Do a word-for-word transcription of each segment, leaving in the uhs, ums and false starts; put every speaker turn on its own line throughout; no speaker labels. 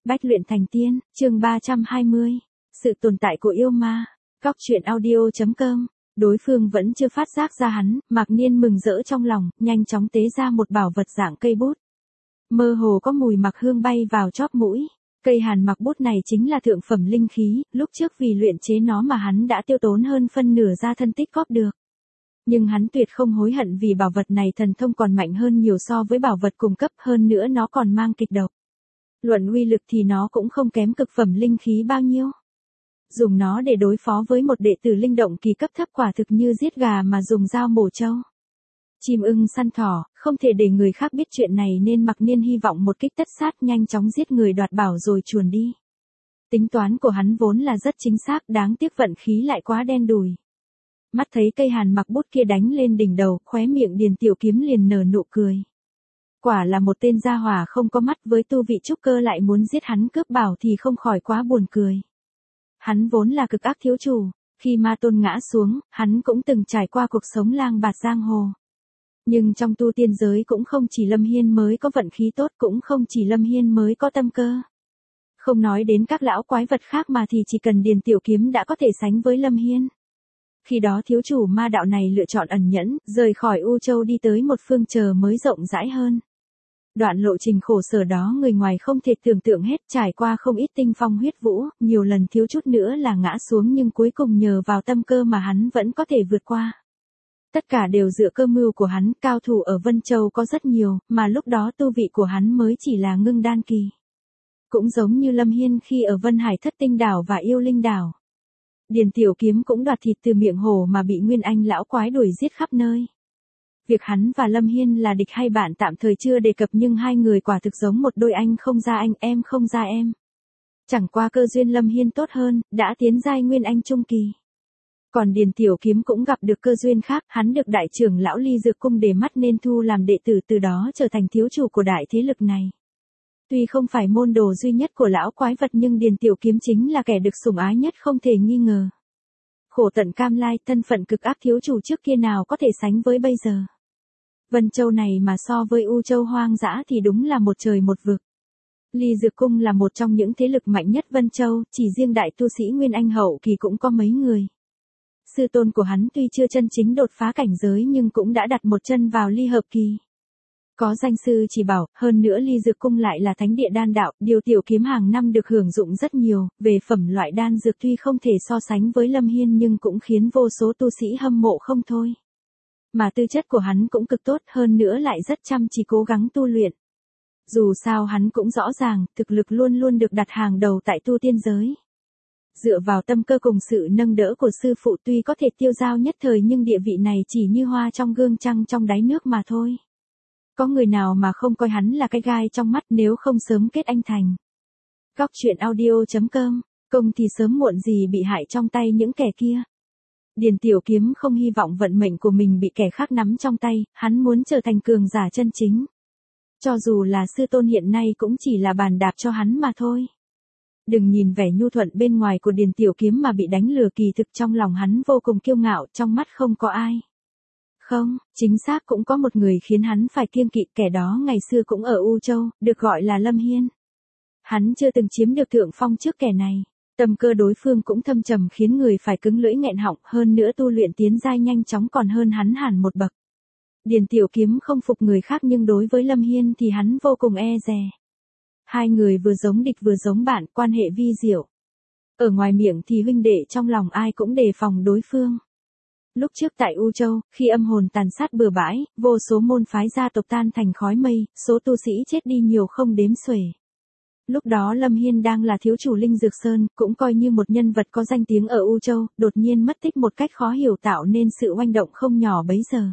Bách luyện thành tiên, chương ba trăm hai mươi. Sự tồn tại của yêu ma. Góc truyện audio.com. Đối phương vẫn chưa phát giác ra hắn, Mạc Niên mừng rỡ trong lòng, nhanh chóng tế ra một bảo vật dạng cây bút. Mơ hồ có mùi mặc hương bay vào chóp mũi. Cây hàn mặc bút này chính là thượng phẩm linh khí, lúc trước vì luyện chế nó mà hắn đã tiêu tốn hơn phân nửa ra thân tích góp được. Nhưng hắn tuyệt không hối hận vì bảo vật này thần thông còn mạnh hơn nhiều so với bảo vật cùng cấp, hơn nữa nó còn mang kịch độc. Luận uy lực thì nó cũng không kém cực phẩm linh khí bao nhiêu. Dùng nó để đối phó với một đệ tử linh động kỳ cấp thấp quả thực như giết gà mà dùng dao mổ trâu. Chim ưng săn thỏ, không thể để người khác biết chuyện này nên Mạc Niên hy vọng một kích tất sát nhanh chóng giết người đoạt bảo rồi chuồn đi. Tính toán của hắn vốn là rất chính xác, đáng tiếc vận khí lại quá đen đủi. Mắt thấy cây hàn mặc bút kia đánh lên đỉnh đầu, khóe miệng Điền Tiểu Kiếm liền nở nụ cười. Quả là một tên gia hỏa không có mắt, với tu vị trúc cơ lại muốn giết hắn cướp bảo thì không khỏi quá buồn cười. Hắn vốn là cực ác thiếu chủ, khi ma tôn ngã xuống, hắn cũng từng trải qua cuộc sống lang bạt giang hồ. Nhưng trong tu tiên giới cũng không chỉ Lâm Hiên mới có vận khí tốt, cũng không chỉ Lâm Hiên mới có tâm cơ. Không nói đến các lão quái vật khác mà thì chỉ cần Điền Tiểu Kiếm đã có thể sánh với Lâm Hiên. Khi đó thiếu chủ ma đạo này lựa chọn ẩn nhẫn, rời khỏi U Châu đi tới một phương trời mới rộng rãi hơn. Đoạn lộ trình khổ sở đó người ngoài không thể tưởng tượng hết, trải qua không ít tinh phong huyết vũ, nhiều lần thiếu chút nữa là ngã xuống nhưng cuối cùng nhờ vào tâm cơ mà hắn vẫn có thể vượt qua. Tất cả đều dựa cơ mưu của hắn, cao thủ ở Vân Châu có rất nhiều, mà lúc đó tu vị của hắn mới chỉ là ngưng đan kỳ. Cũng giống như Lâm Hiên khi ở Vân Hải Thất Tinh Đảo và Yêu Linh Đảo. Điền Tiểu Kiếm cũng đoạt thịt từ miệng hổ mà bị Nguyên Anh lão quái đuổi giết khắp nơi. Việc hắn và Lâm Hiên là địch hay bạn tạm thời chưa đề cập, nhưng hai người quả thực giống một đôi anh không ra anh, em không ra em. Chẳng qua cơ duyên Lâm Hiên tốt hơn, đã tiến giai Nguyên Anh trung kỳ. Còn Điền Tiểu Kiếm cũng gặp được cơ duyên khác, hắn được đại trưởng lão Ly Dược Cung để mắt nên thu làm đệ tử, từ đó trở thành thiếu chủ của đại thế lực này. Tuy không phải môn đồ duy nhất của lão quái vật nhưng Điền Tiểu Kiếm chính là kẻ được sủng ái nhất không thể nghi ngờ. Khổ tận cam lai, thân phận cực ác thiếu chủ trước kia nào có thể sánh với bây giờ. Vân Châu này mà so với U Châu hoang dã thì đúng là một trời một vực. Ly Dược Cung là một trong những thế lực mạnh nhất Vân Châu, chỉ riêng đại tu sĩ Nguyên Anh hậu kỳ cũng có mấy người. Sư tôn của hắn tuy chưa chân chính đột phá cảnh giới nhưng cũng đã đặt một chân vào ly hợp kỳ. Có danh sư chỉ bảo, hơn nữa Ly Dược Cung lại là thánh địa đan đạo, Điều Tiểu Kiếm hàng năm được hưởng dụng rất nhiều, về phẩm loại đan dược tuy không thể so sánh với Lâm Hiên nhưng cũng khiến vô số tu sĩ hâm mộ không thôi. Mà tư chất của hắn cũng cực tốt, hơn nữa lại rất chăm chỉ cố gắng tu luyện. Dù sao hắn cũng rõ ràng, thực lực luôn luôn được đặt hàng đầu tại tu tiên giới. Dựa vào tâm cơ cùng sự nâng đỡ của sư phụ tuy có thể tiêu dao nhất thời nhưng địa vị này chỉ như hoa trong gương trăng trong đáy nước mà thôi. Có người nào mà không coi hắn là cái gai trong mắt nếu không sớm kết anh thành. Góc truyện audio.com, công thì sớm muộn gì bị hại trong tay những kẻ kia. Điền Tiểu Kiếm không hy vọng vận mệnh của mình bị kẻ khác nắm trong tay, hắn muốn trở thành cường giả chân chính. Cho dù là sư tôn hiện nay cũng chỉ là bàn đạp cho hắn mà thôi. Đừng nhìn vẻ nhu thuận bên ngoài của Điền Tiểu Kiếm mà bị đánh lừa, kỳ thực trong lòng hắn vô cùng kiêu ngạo, trong mắt không có ai. Không, chính xác cũng có một người khiến hắn phải kiêng kỵ, kẻ đó ngày xưa cũng ở U Châu, được gọi là Lâm Hiên. Hắn chưa từng chiếm được thượng phong trước kẻ này, tâm cơ đối phương cũng thâm trầm khiến người phải cứng lưỡi nghẹn họng, hơn nữa tu luyện tiến giai nhanh chóng còn hơn hắn hẳn một bậc. Điền Tiểu Kiếm không phục người khác nhưng đối với Lâm Hiên thì hắn vô cùng e dè. Hai người vừa giống địch vừa giống bạn, quan hệ vi diệu. Ở ngoài miệng thì huynh đệ, trong lòng ai cũng đề phòng đối phương. Lúc trước tại U Châu, khi âm hồn tàn sát bừa bãi, vô số môn phái gia tộc tan thành khói mây, số tu sĩ chết đi nhiều không đếm xuể. Lúc đó Lâm Hiên đang là thiếu chủ Linh Dược Sơn, cũng coi như một nhân vật có danh tiếng ở U Châu, đột nhiên mất tích một cách khó hiểu tạo nên sự oanh động không nhỏ bấy giờ.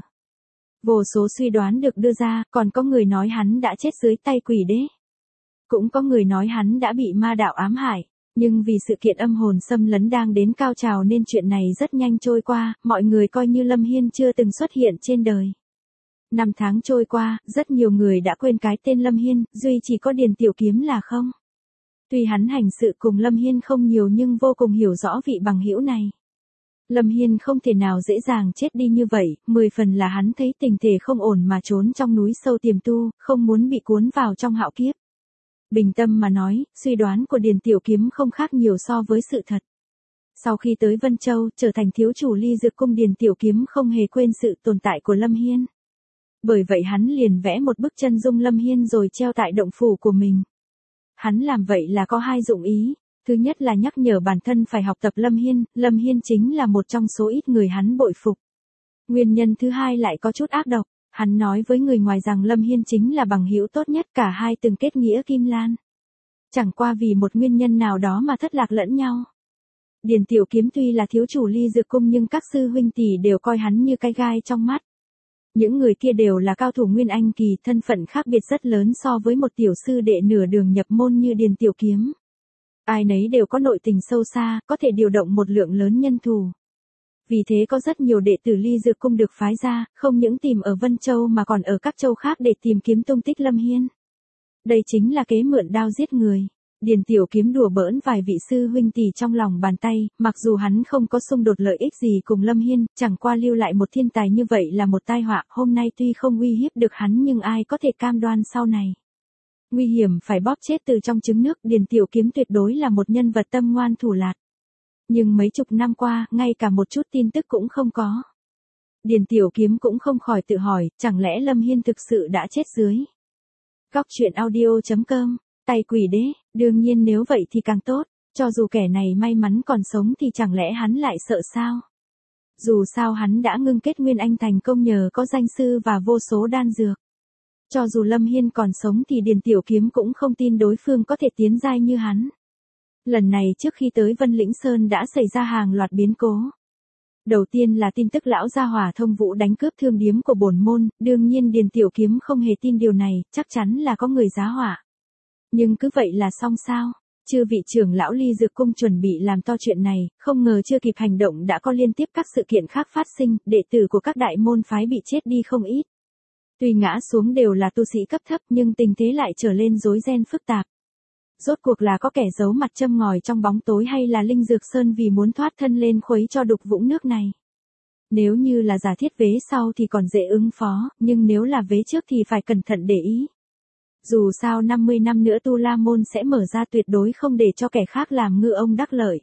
Vô số suy đoán được đưa ra, còn có người nói hắn đã chết dưới tay quỷ đế. Cũng có người nói hắn đã bị ma đạo ám hại. Nhưng vì sự kiện âm hồn xâm lấn đang đến cao trào nên chuyện này rất nhanh trôi qua, mọi người coi như Lâm Hiên chưa từng xuất hiện trên đời. Năm tháng trôi qua, rất nhiều người đã quên cái tên Lâm Hiên, duy chỉ có Điền Tiểu Kiếm là không. Tuy hắn hành sự cùng Lâm Hiên không nhiều nhưng vô cùng hiểu rõ vị bằng hữu này. Lâm Hiên không thể nào dễ dàng chết đi như vậy, mười phần là hắn thấy tình thể không ổn mà trốn trong núi sâu tiềm tu, không muốn bị cuốn vào trong hạo kiếp. Bình tâm mà nói, suy đoán của Điền Tiểu Kiếm không khác nhiều so với sự thật. Sau khi tới Vân Châu, trở thành thiếu chủ Ly Dược Cung, Điền Tiểu Kiếm không hề quên sự tồn tại của Lâm Hiên. Bởi vậy hắn liền vẽ một bức chân dung Lâm Hiên rồi treo tại động phủ của mình. Hắn làm vậy là có hai dụng ý. Thứ nhất là nhắc nhở bản thân phải học tập Lâm Hiên, Lâm Hiên chính là một trong số ít người hắn bội phục. Nguyên nhân thứ hai lại có chút ác độc, hắn nói với người ngoài rằng Lâm Hiên chính là bằng hữu tốt nhất, cả hai từng kết nghĩa kim lan. Chẳng qua vì một nguyên nhân nào đó mà thất lạc lẫn nhau. Điền Tiểu Kiếm tuy là thiếu chủ Ly Dược Cung nhưng các sư huynh tỷ đều coi hắn như cái gai trong mắt. Những người kia đều là cao thủ Nguyên Anh kỳ, thân phận khác biệt rất lớn so với một tiểu sư đệ nửa đường nhập môn như Điền Tiểu Kiếm. Ai nấy đều có nội tình sâu xa, có thể điều động một lượng lớn nhân thủ. Vì thế có rất nhiều đệ tử Ly Dược Cung được phái ra, không những tìm ở Vân Châu mà còn ở các châu khác để tìm kiếm tung tích Lâm Hiên. Đây chính là kế mượn đao giết người. Điền Tiểu Kiếm đùa bỡn vài vị sư huynh tỷ trong lòng bàn tay, mặc dù hắn không có xung đột lợi ích gì cùng Lâm Hiên, chẳng qua lưu lại một thiên tài như vậy là một tai họa, hôm nay tuy không uy hiếp được hắn nhưng ai có thể cam đoan sau này. Nguy hiểm phải bóp chết từ trong trứng nước, Điền Tiểu Kiếm tuyệt đối là một nhân vật tâm ngoan thủ lạt. Nhưng mấy chục năm qua, ngay cả một chút tin tức cũng không có. Điền Tiểu Kiếm cũng không khỏi tự hỏi, chẳng lẽ Lâm Hiên thực sự đã chết dưới. Góc truyện audio chấm com, tay quỷ đế, đương nhiên nếu vậy thì càng tốt, cho dù kẻ này may mắn còn sống thì chẳng lẽ hắn lại sợ sao. Dù sao hắn đã ngưng kết Nguyên Anh thành công nhờ có danh sư và vô số đan dược. Cho dù Lâm Hiên còn sống thì Điền Tiểu Kiếm cũng không tin đối phương có thể tiến giai như hắn. Lần này trước khi tới Vân Lĩnh Sơn đã xảy ra hàng loạt biến cố. Đầu tiên là tin tức lão gia hỏa Thông Vũ đánh cướp thương điếm của bổn môn, đương nhiên Điền Tiểu Kiếm không hề tin điều này, chắc chắn là có người giá họa. Nhưng cứ vậy là xong sao? Chư vị trưởng lão Ly Dược Cung chuẩn bị làm to chuyện này, không ngờ chưa kịp hành động đã có liên tiếp các sự kiện khác phát sinh, đệ tử của các đại môn phái bị chết đi không ít. Tuy ngã xuống đều là tu sĩ cấp thấp nhưng tình thế lại trở lên rối ren phức tạp. Rốt cuộc là có kẻ giấu mặt châm ngòi trong bóng tối hay là Linh Dược Sơn vì muốn thoát thân lên khuấy cho đục vũng nước này. Nếu như là giả thiết vế sau thì còn dễ ứng phó, nhưng nếu là vế trước thì phải cẩn thận để ý. Dù sao năm mươi năm nữa Tu La Môn sẽ mở ra, tuyệt đối không để cho kẻ khác làm ngư ông đắc lợi.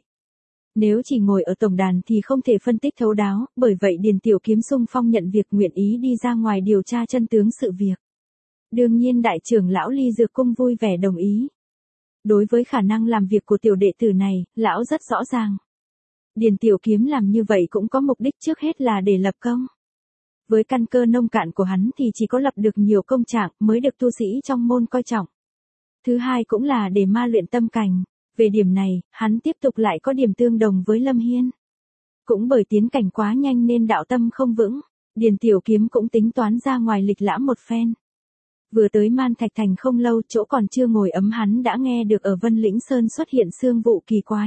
Nếu chỉ ngồi ở tổng đàn thì không thể phân tích thấu đáo, bởi vậy Điền Tiểu Kiếm xung phong nhận việc, nguyện ý đi ra ngoài điều tra chân tướng sự việc. Đương nhiên đại trưởng lão Ly Dược Cung vui vẻ đồng ý. Đối với khả năng làm việc của tiểu đệ tử này, lão rất rõ ràng. Điền Tiểu Kiếm làm như vậy cũng có mục đích, trước hết là để lập công. Với căn cơ nông cạn của hắn thì chỉ có lập được nhiều công trạng mới được tu sĩ trong môn coi trọng. Thứ hai cũng là để ma luyện tâm cảnh. Về điểm này, hắn tiếp tục lại có điểm tương đồng với Lâm Hiên. Cũng bởi tiến cảnh quá nhanh nên đạo tâm không vững, Điền Tiểu Kiếm cũng tính toán ra ngoài lịch lãm một phen. Vừa tới Man Thạch Thành không lâu, chỗ còn chưa ngồi ấm hắn đã nghe được ở Vân Lĩnh Sơn xuất hiện xương vụ kỳ quái.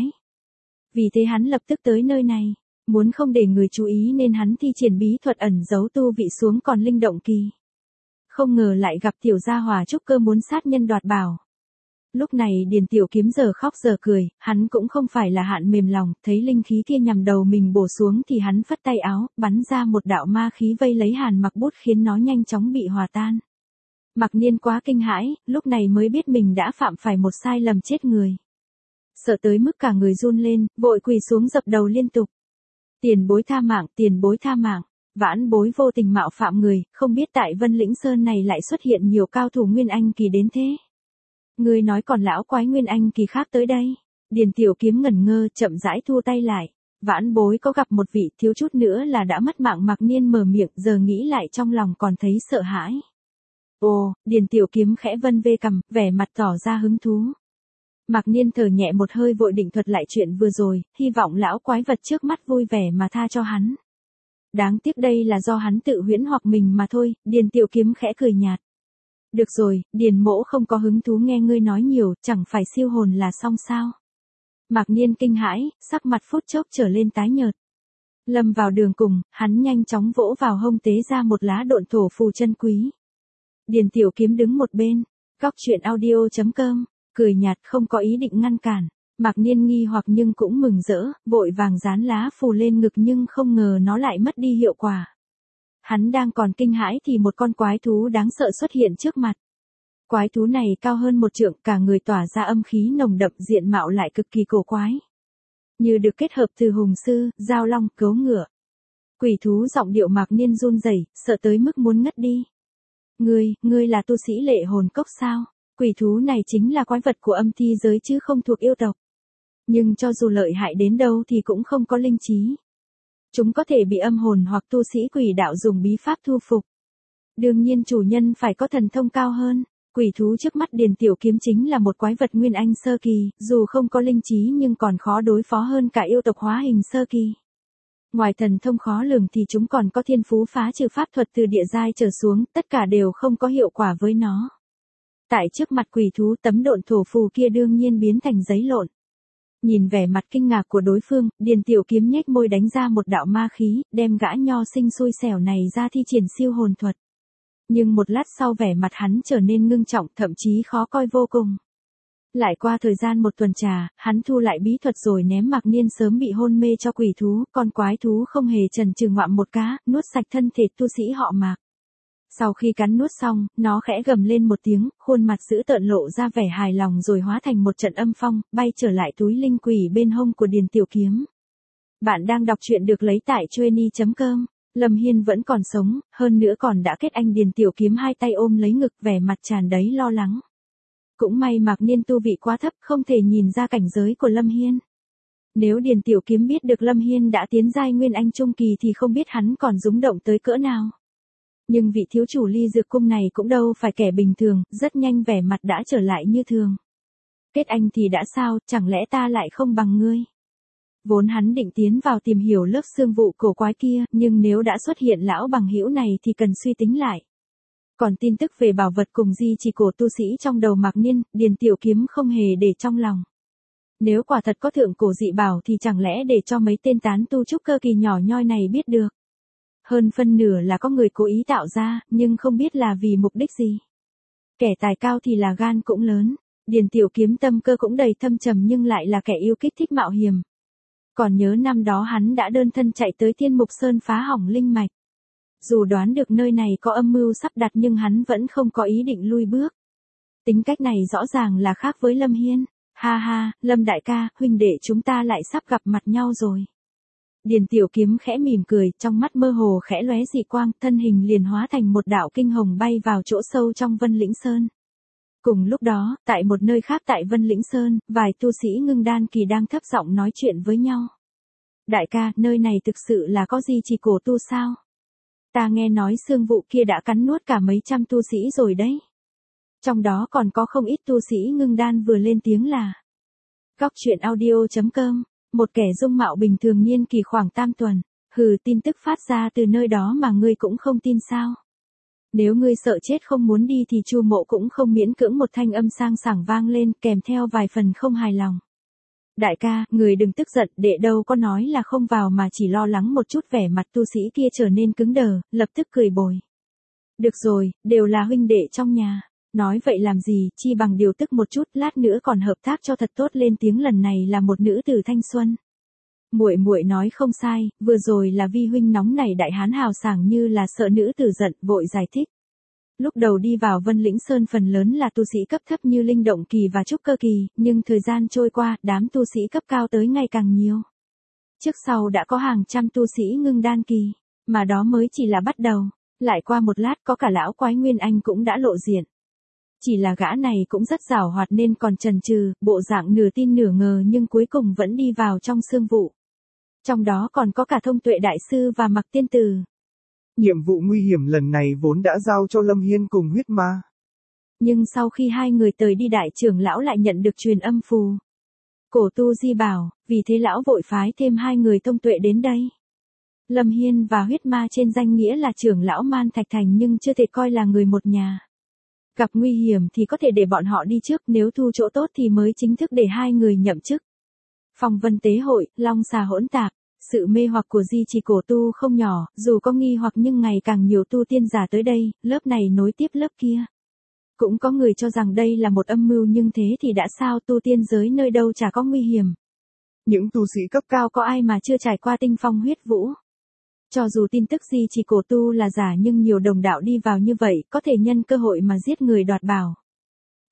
Vì thế hắn lập tức tới nơi này, muốn không để người chú ý nên hắn thi triển bí thuật ẩn giấu tu vị xuống còn linh động kỳ. Không ngờ lại gặp tiểu gia hỏa trúc cơ muốn sát nhân đoạt bảo. Lúc này Điền Tiểu Kiếm giờ khóc giờ cười, hắn cũng không phải là hạn mềm lòng, thấy linh khí kia nhằm đầu mình bổ xuống thì hắn phất tay áo, bắn ra một đạo ma khí vây lấy Hàn Mặc Bút khiến nó nhanh chóng bị hòa tan. Mặc Niên quá kinh hãi, lúc này mới biết mình đã phạm phải một sai lầm chết người. Sợ tới mức cả người run lên, vội quỳ xuống dập đầu liên tục. Tiền bối tha mạng, tiền bối tha mạng, vãn bối vô tình mạo phạm người, không biết tại Vân Lĩnh Sơn này lại xuất hiện nhiều cao thủ Nguyên Anh kỳ đến thế. Ngươi nói còn lão quái Nguyên Anh kỳ khác tới đây. Điền Tiểu Kiếm ngẩn ngơ, chậm rãi thu tay lại. Vãn bối có gặp một vị, thiếu chút nữa là đã mất mạng. Mặc Niên mở miệng, giờ nghĩ lại trong lòng còn thấy sợ hãi. Ồ, Điền Tiểu Kiếm khẽ vân vê cằm, vẻ mặt tỏ ra hứng thú. Mặc Niên thở nhẹ một hơi vội định thuật lại chuyện vừa rồi, hy vọng lão quái vật trước mắt vui vẻ mà tha cho hắn. Đáng tiếc đây là do hắn tự huyễn hoặc mình mà thôi. Điền Tiểu Kiếm khẽ cười nhạt. Được rồi, Điền mỗ không có hứng thú nghe ngươi nói nhiều, chẳng phải siêu hồn là xong sao. Mạc Niên kinh hãi, sắc mặt phút chốc trở lên tái nhợt. Lâm vào đường cùng, hắn nhanh chóng vỗ vào hông tế ra một lá độn thổ phù chân quý. Điền Tiểu Kiếm đứng một bên, góc truyện audio chấm com, cười nhạt không có ý định ngăn cản. Mạc Niên nghi hoặc nhưng cũng mừng rỡ, vội vàng dán lá phù lên ngực nhưng không ngờ nó lại mất đi hiệu quả. Hắn đang còn kinh hãi thì một con quái thú đáng sợ xuất hiện trước mặt. Quái thú này cao hơn một trượng, cả người tỏa ra âm khí nồng đậm, diện mạo lại cực kỳ cổ quái. Như được kết hợp từ hùng sư, giao long, gấu ngựa. Quỷ thú giọng điệu Mạc Niên run rẩy, sợ tới mức muốn ngất đi. Ngươi, ngươi là tu sĩ lệ hồn cốc sao? Quỷ thú này chính là quái vật của âm thi giới chứ không thuộc yêu tộc. Nhưng cho dù lợi hại đến đâu thì cũng không có linh trí. Chúng có thể bị âm hồn hoặc tu sĩ quỷ đạo dùng bí pháp thu phục. Đương nhiên chủ nhân phải có thần thông cao hơn. Quỷ thú trước mắt Điền Tiểu Kiếm chính là một quái vật nguyên anh sơ kỳ, dù không có linh trí nhưng còn khó đối phó hơn cả yêu tộc hóa hình sơ kỳ. Ngoài thần thông khó lường thì chúng còn có thiên phú phá trừ pháp thuật từ địa giai trở xuống, tất cả đều không có hiệu quả với nó. Tại trước mặt quỷ thú, tấm độn thổ phù kia đương nhiên biến thành giấy lộn. Nhìn vẻ mặt kinh ngạc của đối phương, Điền Tiểu Kiếm nhếch môi đánh ra một đạo ma khí, đem gã nho sinh xui xẻo này ra thi triển siêu hồn thuật. Nhưng một lát sau vẻ mặt hắn trở nên ngưng trọng, thậm chí khó coi vô cùng. Lại qua thời gian một tuần trà, hắn thu lại bí thuật rồi ném Mạc Niên sớm bị hôn mê cho quỷ thú, con quái thú không hề chần chừ ngoạm một cá, nuốt sạch thân thể tu sĩ họ Mạc. Sau khi cắn nuốt xong, nó khẽ gầm lên một tiếng, khuôn mặt dữ tợn lộ ra vẻ hài lòng rồi hóa thành một trận âm phong, bay trở lại túi linh quỷ bên hông của Điền Tiểu Kiếm. Bạn đang đọc truyện được lấy tại chueny chấm com. Lâm Hiên vẫn còn sống, hơn nữa còn đã kết anh. Điền Tiểu Kiếm hai tay ôm lấy ngực, vẻ mặt tràn đầy lo lắng. Cũng may Mạc Niên tu vị quá thấp, không thể nhìn ra cảnh giới của Lâm Hiên. Nếu Điền Tiểu Kiếm biết được Lâm Hiên đã tiến giai nguyên anh trung kỳ thì không biết hắn còn rúng động tới cỡ nào. Nhưng vị thiếu chủ Ly Dược Cung này cũng đâu phải kẻ bình thường, rất nhanh vẻ mặt đã trở lại như thường. Kết anh thì đã sao, chẳng lẽ ta lại không bằng ngươi? Vốn hắn định tiến vào tìm hiểu lớp xương vụ cổ quái kia, nhưng nếu đã xuất hiện lão bằng hữu này thì cần suy tính lại. Còn tin tức về bảo vật cùng di chỉ cổ tu sĩ trong đầu Mạc Niên, Điền Tiểu Kiếm không hề để trong lòng. Nếu quả thật có thượng cổ dị bảo thì chẳng lẽ để cho mấy tên tán tu trúc cơ kỳ nhỏ nhoi này biết được. Hơn phân nửa là có người cố ý tạo ra, nhưng không biết là vì mục đích gì. Kẻ tài cao thì là gan cũng lớn, Điền Tiểu Kiếm tâm cơ cũng đầy thâm trầm nhưng lại là kẻ yêu kích thích mạo hiểm. Còn nhớ năm đó hắn đã đơn thân chạy tới Thiên Mục Sơn phá hỏng linh mạch. Dù đoán được nơi này có âm mưu sắp đặt nhưng hắn vẫn không có ý định lui bước. Tính cách này rõ ràng là khác với Lâm Hiên. Ha ha, Lâm đại ca, huynh đệ chúng ta lại sắp gặp mặt nhau rồi. Điền Tiểu Kiếm khẽ mỉm cười, trong mắt mơ hồ khẽ lóe dị quang, thân hình liền hóa thành một đạo kinh hồng bay vào chỗ sâu trong Vân Lĩnh Sơn. Cùng lúc đó, tại một nơi khác tại Vân Lĩnh Sơn, vài tu sĩ ngưng đan kỳ đang thấp giọng nói chuyện với nhau. Đại ca, nơi này thực sự là có gì chỉ cổ tu sao? Ta nghe nói xương vụ kia đã cắn nuốt cả mấy trăm tu sĩ rồi đấy. Trong đó còn có không ít tu sĩ ngưng đan vừa lên tiếng là. Góc truyện audio chấm com, một kẻ dung mạo bình thường niên kỳ khoảng tam tuần, hừ, tin tức phát ra từ nơi đó mà ngươi cũng không tin sao? Nếu ngươi sợ chết không muốn đi thì Chu Mộ cũng không miễn cưỡng, một thanh âm sang sảng vang lên kèm theo vài phần không hài lòng. Đại ca, người đừng tức giận, đệ đâu có nói là không vào mà chỉ lo lắng một chút. Vẻ mặt tu sĩ kia trở nên cứng đờ, lập tức cười bồi. Được rồi, đều là huynh đệ trong nhà. Nói vậy làm gì, chi bằng điều tức một chút, lát nữa còn hợp tác cho thật tốt. Lên tiếng lần này là một nữ tử thanh xuân. Muội muội nói không sai, vừa rồi là vi huynh nóng nảy đại hán hào sảng như là sợ nữ tử giận, vội giải thích. Lúc đầu đi vào Vân Lĩnh Sơn phần lớn là tu sĩ cấp thấp như linh động kỳ và trúc cơ kỳ, nhưng thời gian trôi qua, đám tu sĩ cấp cao tới ngày càng nhiều. Trước sau đã có hàng trăm tu sĩ ngưng đan kỳ, mà đó mới chỉ là bắt đầu. Lại qua một lát có cả lão quái Nguyên Anh cũng đã lộ diện. Chỉ là gã này cũng rất giàu hoạt nên còn chần chừ, bộ dạng nửa tin nửa ngờ nhưng cuối cùng vẫn đi vào trong xương vụ. Trong đó còn có cả Thông Tuệ Đại Sư và Mặc Tiên Tử.
Nhiệm vụ nguy hiểm lần này vốn đã giao cho Lâm Hiên cùng huyết ma.
Nhưng sau khi hai người tới đi đại trưởng lão lại nhận được truyền âm phù. Cổ tu di bảo, vì thế lão vội phái thêm hai người thông tuệ đến đây. Lâm Hiên và huyết ma trên danh nghĩa là trưởng lão Man Thạch Thành nhưng chưa thể coi là người một nhà. Gặp nguy hiểm thì có thể để bọn họ đi trước, nếu thu chỗ tốt thì mới chính thức để hai người nhậm chức. Phong Vân Tế Hội, Long Xà hỗn tạp. Sự mê hoặc của di chỉ cổ tu không nhỏ, dù có nghi hoặc nhưng ngày càng nhiều tu tiên giả tới đây, lớp này nối tiếp lớp kia. Cũng có người cho rằng đây là một âm mưu nhưng thế thì đã sao, tu tiên giới nơi đâu chả có nguy hiểm.
Những tu sĩ cấp
cao có ai mà chưa trải qua tinh phong huyết vũ. Cho dù tin tức di chỉ cổ tu là giả nhưng nhiều đồng đạo đi vào như vậy có thể nhân cơ hội mà giết người đoạt bảo.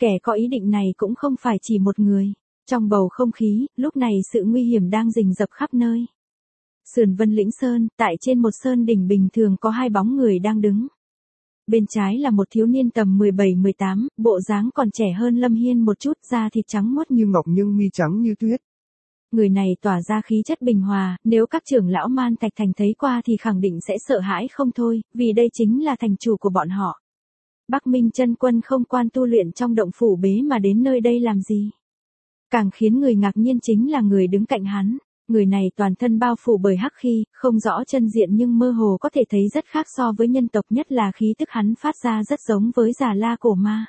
Kẻ có ý định này cũng không phải chỉ một người. Trong bầu không khí, lúc này sự nguy hiểm đang rình rập khắp nơi. Sườn Vân Lĩnh Sơn, tại trên một sơn đỉnh bình thường có hai bóng người đang đứng. Bên trái là một thiếu niên tầm mười bảy mười tám, bộ dáng còn trẻ hơn Lâm Hiên một chút, da thịt trắng muốt như ngọc nhưng mi trắng như tuyết. Người này tỏa ra khí chất bình hòa, nếu các trưởng lão Man Thạch Thành thấy qua thì khẳng định sẽ sợ hãi không thôi, vì đây chính là thành chủ của bọn họ. Bắc Minh Chân Quân không quan tu luyện trong động phủ bế mà đến nơi đây làm gì? Càng khiến người ngạc nhiên chính là người đứng cạnh hắn. Người này toàn thân bao phủ bởi hắc khí, không rõ chân diện nhưng mơ hồ có thể thấy rất khác so với nhân tộc, nhất là khí tức hắn phát ra rất giống với Già La cổ ma.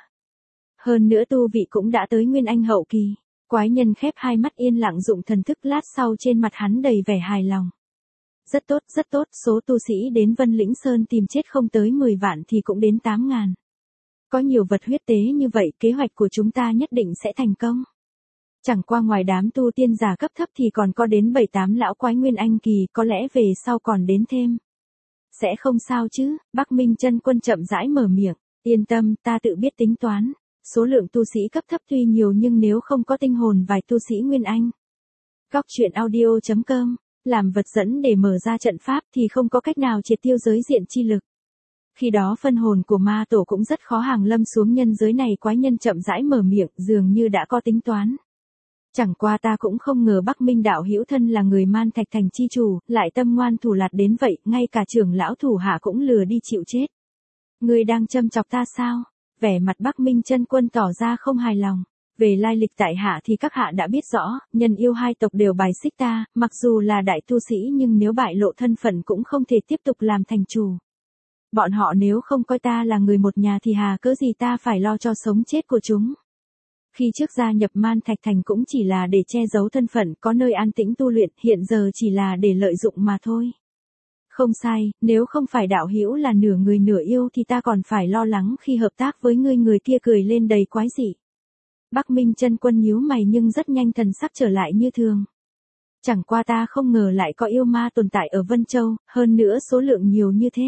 Hơn nữa tu vị cũng đã tới Nguyên Anh hậu kỳ. Quái nhân khép hai mắt yên lặng dụng thần thức, lát sau trên mặt hắn đầy vẻ hài lòng. Rất tốt, rất tốt, số tu sĩ đến Vân Lĩnh Sơn tìm chết không tới mười vạn thì cũng đến tám ngàn. Có nhiều vật huyết tế như vậy, kế hoạch của chúng ta nhất định sẽ thành công. Chẳng qua ngoài đám tu tiên giả cấp thấp thì còn có đến bảy tám lão quái Nguyên Anh kỳ, có lẽ về sau còn đến thêm. Sẽ không sao chứ? Bắc Minh Chân Quân chậm rãi mở miệng. Yên tâm, ta tự biết tính toán. Số lượng tu sĩ cấp thấp tuy nhiều nhưng nếu không có tinh hồn vài tu sĩ Nguyên Anh. Góc truyện audio chấm com, làm vật dẫn để mở ra trận pháp thì không có cách nào triệt tiêu giới diện chi lực. Khi đó phân hồn của ma tổ cũng rất khó hàng lâm xuống nhân giới này. Quái nhân chậm rãi mở miệng, dường như đã có tính toán. Chẳng qua ta cũng không ngờ Bắc Minh đạo hữu thân là người Man Thạch Thành chi chủ, lại tâm ngoan thủ lạt đến vậy, ngay cả trưởng lão thủ hạ cũng lừa đi chịu chết. Ngươi đang châm chọc ta sao? Vẻ mặt Bắc Minh Chân Quân tỏ ra không hài lòng. Về lai lịch tại hạ thì các hạ đã biết rõ, nhân yêu hai tộc đều bài xích ta, mặc dù là đại tu sĩ nhưng nếu bại lộ thân phận cũng không thể tiếp tục làm thành chủ. Bọn họ nếu không coi ta là người một nhà thì hà cớ gì ta phải lo cho sống chết của chúng. Khi trước gia nhập Man Thạch Thành cũng chỉ là để che giấu thân phận, có nơi an tĩnh tu luyện, hiện giờ chỉ là để lợi dụng mà thôi. Không sai, nếu không phải đạo hữu là nửa người nửa yêu thì ta còn phải lo lắng khi hợp tác với ngươi. Người kia cười lên đầy quái dị. Bắc Minh Chân Quân nhíu mày nhưng rất nhanh thần sắc trở lại như thường. Chẳng qua ta không ngờ lại có yêu ma tồn tại ở Vân Châu, hơn nữa số lượng nhiều như thế.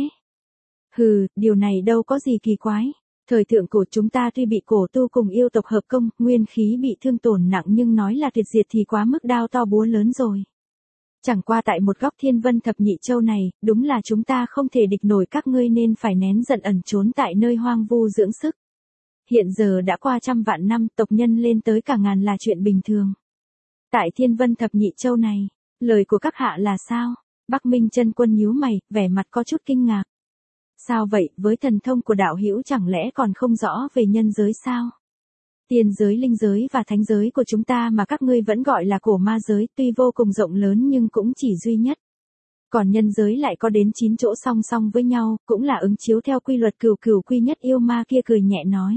Hừ, điều này đâu có gì kỳ quái. Thời thượng cổ chúng ta tuy bị cổ tu cùng yêu tộc hợp công, nguyên khí bị thương tổn nặng nhưng nói là tuyệt diệt thì quá mức đao to búa lớn rồi. Chẳng qua tại một góc Thiên Vân Thập Nhị Châu này, đúng là chúng ta không thể địch nổi các ngươi nên phải nén giận ẩn trốn tại nơi hoang vu dưỡng sức. Hiện giờ đã qua trăm vạn năm, tộc nhân lên tới cả ngàn là chuyện bình thường. Tại Thiên Vân Thập Nhị Châu này, lời của các hạ là sao? Bắc Minh Chân Quân nhíu mày, vẻ mặt có chút kinh ngạc. Sao vậy, với thần thông của đạo hữu chẳng lẽ còn không rõ về nhân giới sao? Tiên giới, linh giới và thánh giới của chúng ta mà các ngươi vẫn gọi là cổ ma giới, tuy vô cùng rộng lớn nhưng cũng chỉ duy nhất. Còn nhân giới lại có đến chín chỗ song song với nhau, cũng là ứng chiếu theo quy luật cửu cửu quy nhất. Yêu ma kia cười nhẹ nói.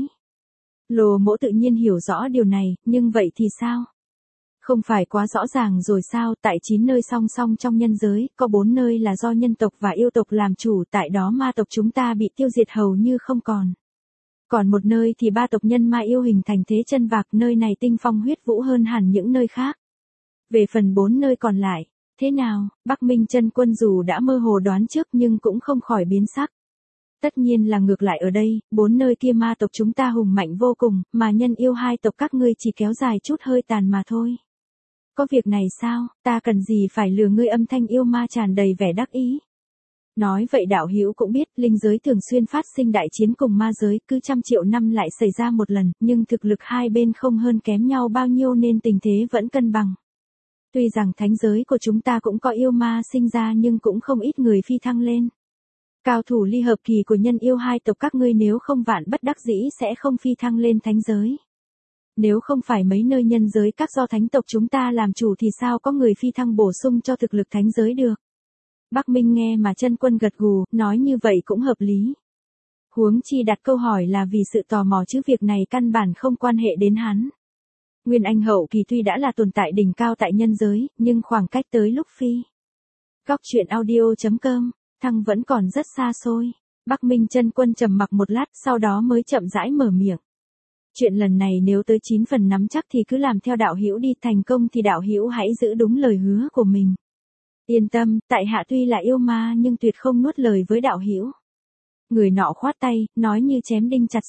Lồ Mỗ tự nhiên hiểu rõ điều này, nhưng vậy thì sao? Không phải quá rõ ràng rồi sao? Tại chín nơi song song trong nhân giới, có bốn nơi là do nhân tộc và yêu tộc làm chủ, tại đó ma tộc chúng ta bị tiêu diệt hầu như không còn. Còn một nơi thì ba tộc nhân ma yêu hình thành thế chân vạc, nơi này tinh phong huyết vũ hơn hẳn những nơi khác. Về phần bốn nơi còn lại, thế nào? Bắc Minh Chân Quân dù đã mơ hồ đoán trước nhưng cũng không khỏi biến sắc. Tất nhiên là ngược lại ở đây, bốn nơi kia ma tộc chúng ta hùng mạnh vô cùng, mà nhân yêu hai tộc các ngươi chỉ kéo dài chút hơi tàn mà thôi. Có việc này sao, ta cần gì phải lừa ngươi? Âm thanh yêu ma tràn đầy vẻ đắc ý. Nói vậy đạo hữu cũng biết, linh giới thường xuyên phát sinh đại chiến cùng ma giới, cứ trăm triệu năm lại xảy ra một lần, nhưng thực lực hai bên không hơn kém nhau bao nhiêu nên tình thế vẫn cân bằng. Tuy rằng thánh giới của chúng ta cũng có yêu ma sinh ra nhưng cũng không ít người phi thăng lên. Cao thủ ly hợp kỳ của nhân yêu hai tộc các ngươi nếu không vạn bất đắc dĩ sẽ không phi thăng lên thánh giới. Nếu không phải mấy nơi nhân giới các do thánh tộc chúng ta làm chủ thì sao có người phi thăng bổ sung cho thực lực thánh giới được. Bắc Minh nghe mà Chân Quân gật gù, nói như vậy cũng hợp lý. Huống chi đặt câu hỏi là vì sự tò mò chứ việc này căn bản không quan hệ đến hắn. Nguyên Anh hậu kỳ tuy đã là tồn tại đỉnh cao tại nhân giới, nhưng khoảng cách tới lúc phi. Góc truyện audio chấm com, thăng vẫn còn rất xa xôi. Bắc Minh Chân Quân trầm mặc một lát sau đó mới chậm rãi mở miệng. Chuyện lần này nếu tới chín phần nắm chắc thì cứ làm theo đạo hữu đi, thành công thì đạo hữu hãy giữ đúng lời hứa của mình. Yên tâm, tại hạ tuy là yêu ma nhưng tuyệt không nuốt lời với đạo hữu. Người nọ khoát tay, nói như chém đinh chặt sắt,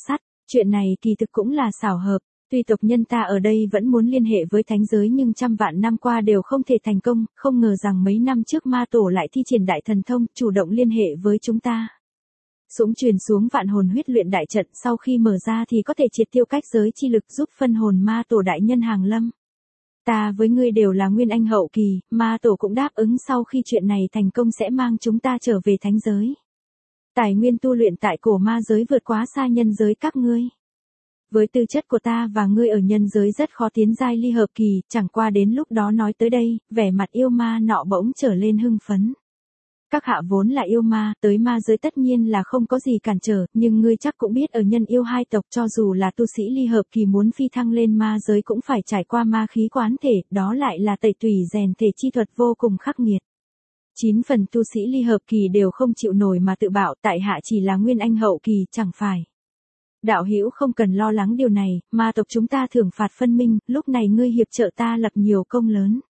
Chuyện này kỳ thực cũng là xảo hợp, tuy tộc nhân ta ở đây vẫn muốn liên hệ với thánh giới nhưng trăm vạn năm qua đều không thể thành công, không ngờ rằng mấy năm trước ma tổ lại thi triển đại thần thông, chủ động liên hệ với chúng ta. Súng truyền xuống vạn hồn huyết luyện đại trận, sau khi mở ra thì có thể triệt tiêu cách giới chi lực giúp phân hồn ma tổ đại nhân hàng lâm. Ta với ngươi đều là nguyên anh hậu kỳ, ma tổ cũng đáp ứng sau khi chuyện này thành công sẽ mang chúng ta trở về thánh giới. Tài nguyên tu luyện tại cổ ma giới vượt quá xa nhân giới các ngươi. Với tư chất của ta và ngươi ở nhân giới rất khó tiến giai ly hợp kỳ, chẳng qua đến lúc đó nói tới đây, vẻ mặt yêu ma nọ bỗng trở lên hưng phấn. Các hạ vốn là yêu ma, tới ma giới tất nhiên là không có gì cản trở, nhưng ngươi chắc cũng biết ở nhân yêu hai tộc cho dù là tu sĩ ly hợp kỳ muốn phi thăng lên ma giới cũng phải trải qua ma khí quán thể, đó lại là tẩy tùy rèn thể chi thuật vô cùng khắc nghiệt. Chín phần tu sĩ ly hợp kỳ đều không chịu nổi mà tự bảo tại hạ chỉ là nguyên anh hậu kỳ, chẳng phải. Đạo hữu không cần lo lắng điều này, ma tộc chúng ta thưởng phạt phân minh, lúc này ngươi hiệp trợ ta lập nhiều công lớn.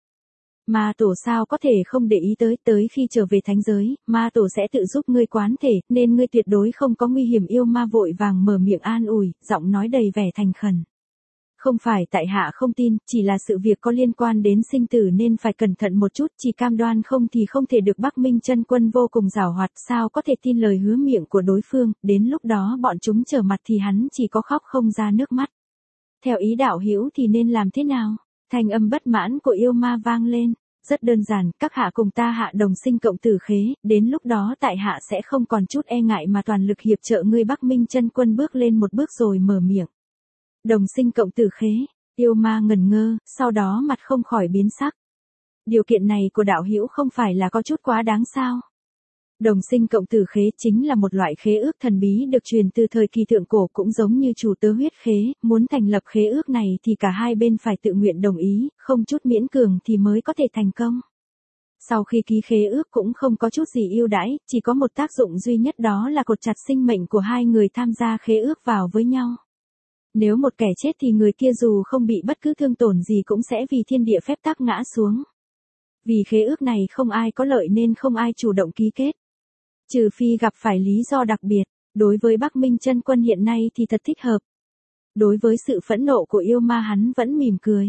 Ma tổ sao có thể không để ý tới, tới khi trở về thánh giới, ma tổ sẽ tự giúp ngươi quán thể, nên ngươi tuyệt đối không có nguy hiểm. Yêu ma vội vàng mở miệng an ủi, giọng nói đầy vẻ thành khẩn. Không phải tại hạ không tin, chỉ là sự việc có liên quan đến sinh tử nên phải cẩn thận một chút, chỉ cam đoan không thì không thể được. Bắc Minh Chân Quân vô cùng giàu hoạt, sao có thể tin lời hứa miệng của đối phương, đến lúc đó bọn chúng trở mặt thì hắn chỉ có khóc không ra nước mắt. Theo ý đạo hữu thì nên làm thế nào? Thanh âm bất mãn của yêu ma vang lên. Rất đơn giản, các hạ cùng ta hạ đồng sinh cộng tử khế, đến lúc đó tại hạ sẽ không còn chút e ngại mà toàn lực hiệp trợ ngươi. Bắc Minh Chân Quân bước lên một bước rồi mở miệng. Đồng sinh cộng tử khế, yêu ma ngẩn ngơ, sau đó mặt không khỏi biến sắc. Điều kiện này của đạo hữu không phải là có chút quá đáng sao? Đồng sinh cộng tử khế chính là một loại khế ước thần bí được truyền từ thời kỳ thượng cổ, cũng giống như chủ tớ huyết khế, muốn thành lập khế ước này thì cả hai bên phải tự nguyện đồng ý, không chút miễn cường thì mới có thể thành công. Sau khi ký khế ước cũng không có chút gì ưu đãi, chỉ có một tác dụng duy nhất, đó là cột chặt sinh mệnh của hai người tham gia khế ước vào với nhau. Nếu một kẻ chết thì người kia dù không bị bất cứ thương tổn gì cũng sẽ vì thiên địa phép tắc ngã xuống. Vì khế ước này không ai có lợi nên không ai chủ động ký kết. Trừ phi gặp phải lý do đặc biệt, đối với Bắc Minh Chân Quân hiện nay thì thật thích hợp. Đối với sự phẫn nộ của yêu ma hắn vẫn mỉm cười.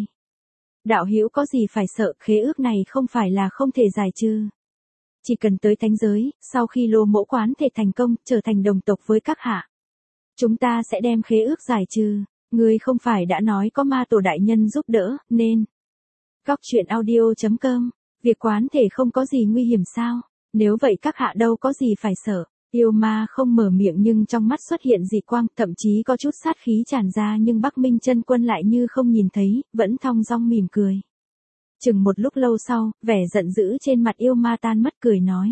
Đạo hữu có gì phải sợ, khế ước này không phải là không thể giải trừ. Chỉ cần tới thánh giới, sau khi lô mẫu quán thể thành công, trở thành đồng tộc với các hạ. Chúng ta sẽ đem khế ước giải trừ, ngươi không phải đã nói có ma tổ đại nhân giúp đỡ, nên. Góc truyện audio chấm com, việc quán thể không có gì nguy hiểm sao? Nếu vậy các hạ đâu có gì phải sợ. Yêu ma không mở miệng nhưng trong mắt xuất hiện dị quang, thậm chí có chút sát khí tràn ra, nhưng Bắc Minh Chân Quân lại như không nhìn thấy, vẫn thong dong mỉm cười. Chừng một lúc lâu sau, vẻ giận dữ trên mặt yêu ma tan mất, cười nói.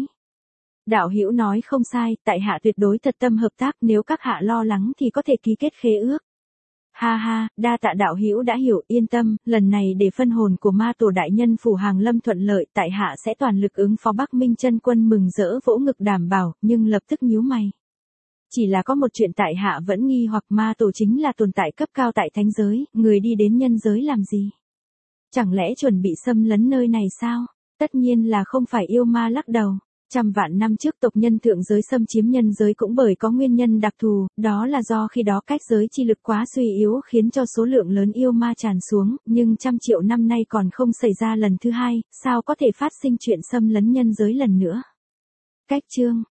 Đạo hữu nói không sai, tại hạ tuyệt đối thật tâm hợp tác, nếu các hạ lo lắng thì có thể ký kết khế ước. Ha ha, đa tạ đạo hữu đã hiểu, yên tâm, lần này để phân hồn của ma tổ đại nhân phủ hàng lâm thuận lợi, tại hạ sẽ toàn lực ứng phó. Bắc Minh Chân Quân mừng rỡ vỗ ngực đảm bảo, nhưng lập tức nhíu mày. Chỉ là có một chuyện tại hạ vẫn nghi hoặc, ma tổ chính là tồn tại cấp cao tại thánh giới, người đi đến nhân giới làm gì? Chẳng lẽ chuẩn bị xâm lấn nơi này sao? Tất nhiên là không phải, yêu ma lắc đầu. Trăm vạn năm trước tộc nhân thượng giới xâm chiếm nhân giới cũng bởi có nguyên nhân đặc thù, đó là do khi đó cách giới chi lực quá suy yếu khiến cho số lượng lớn yêu ma tràn xuống, nhưng trăm triệu năm nay còn không xảy ra lần thứ hai, sao có thể phát sinh chuyện xâm lấn nhân giới lần nữa. Cách chương